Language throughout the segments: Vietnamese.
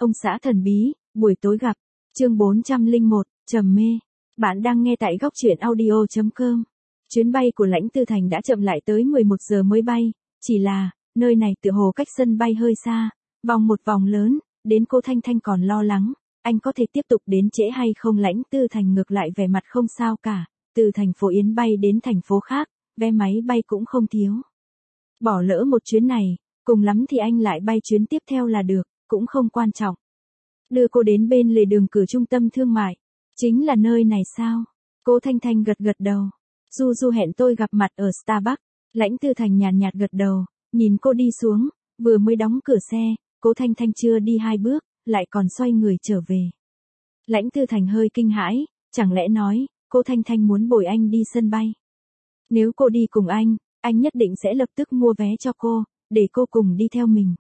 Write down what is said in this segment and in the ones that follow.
Ông xã thần bí, buổi tối gặp. Chương 401, trầm mê. Bạn đang nghe tại góc truyện audio.com. Chuyến bay của Lãnh Tư Thành đã chậm lại tới 11 giờ mới bay, chỉ là, nơi này tựa hồ cách sân bay hơi xa, vòng một vòng lớn, đến cô Thanh Thanh còn lo lắng, anh có thể tiếp tục đến trễ hay không. Lãnh Tư Thành ngược lại vẻ mặt không sao cả, từ thành phố Yến bay đến thành phố khác, vé máy bay cũng không thiếu. Bỏ lỡ một chuyến này, cùng lắm thì anh lại bay chuyến tiếp theo là được, cũng không quan trọng. Đưa cô đến bên lề đường cửa trung tâm thương mại. Chính là nơi này sao? Cô Thanh Thanh gật gật đầu. Du hẹn tôi gặp mặt ở Starbucks. Lãnh Tư Thành nhàn nhạt gật đầu, nhìn cô đi xuống, vừa mới đóng cửa xe, cô Thanh Thanh chưa đi 2 bước, lại còn xoay người trở về. Lãnh Tư Thành hơi kinh hãi, chẳng lẽ nói, cô Thanh Thanh muốn bồi anh đi sân bay. Nếu cô đi cùng anh nhất định sẽ lập tức mua vé cho cô, để cô cùng đi theo mình.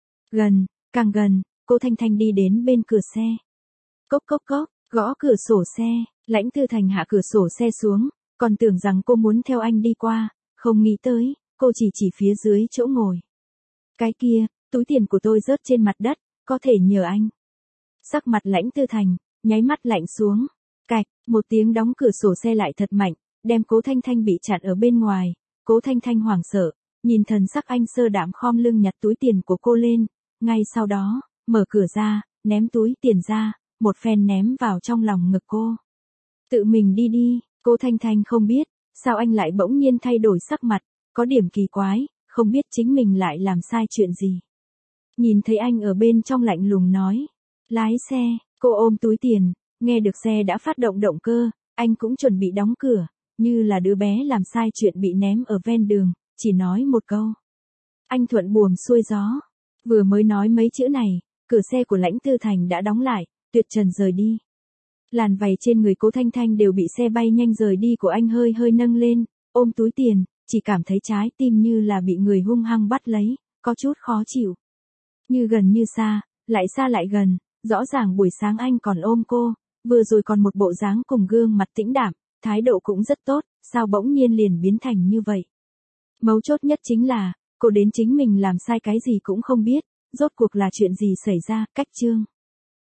Càng gần, cô Thanh Thanh đi đến bên cửa xe. Cốc cốc cốc, gõ cửa sổ xe, Lãnh Tư Thành hạ cửa sổ xe xuống, còn tưởng rằng cô muốn theo anh đi qua, không nghĩ tới, cô chỉ phía dưới chỗ ngồi. Cái kia, túi tiền của tôi rớt trên mặt đất, có thể nhờ anh. Sắc mặt Lãnh Tư Thành, nháy mắt lạnh xuống. Cạch, một tiếng đóng cửa sổ xe lại thật mạnh, đem cố Thanh Thanh bị chặn ở bên ngoài. Cố Thanh Thanh hoảng sợ, nhìn thần sắc anh sơ đạm khom lưng nhặt túi tiền của cô lên, ngay sau đó, mở cửa ra, ném túi tiền ra, một phen ném vào trong lòng ngực cô. Tự mình đi, cô Thanh Thanh không biết, sao anh lại bỗng nhiên thay đổi sắc mặt, có điểm kỳ quái, không biết chính mình lại làm sai chuyện gì. Nhìn thấy anh ở bên trong lạnh lùng nói, lái xe, cô ôm túi tiền, nghe được xe đã phát động động cơ, anh cũng chuẩn bị đóng cửa, như là đứa bé làm sai chuyện bị ném ở ven đường, chỉ nói một câu. Anh thuận buồm xuôi gió. Vừa mới nói mấy chữ này, cửa xe của Lãnh Tư Thành đã đóng lại, tuyệt trần rời đi. Làn vảy trên người cố Thanh Thanh đều bị xe bay nhanh rời đi của anh hơi nâng lên, ôm túi tiền, chỉ cảm thấy trái tim như là bị người hung hăng bắt lấy, có chút khó chịu. Như gần như xa lại gần, rõ ràng buổi sáng anh còn ôm cô, vừa rồi còn một bộ dáng cùng gương mặt tĩnh đạm, thái độ cũng rất tốt, sao bỗng nhiên liền biến thành như vậy. Mấu chốt nhất chính là, cô đến chính mình làm sai cái gì cũng không biết, rốt cuộc là chuyện gì xảy ra. Cách chương.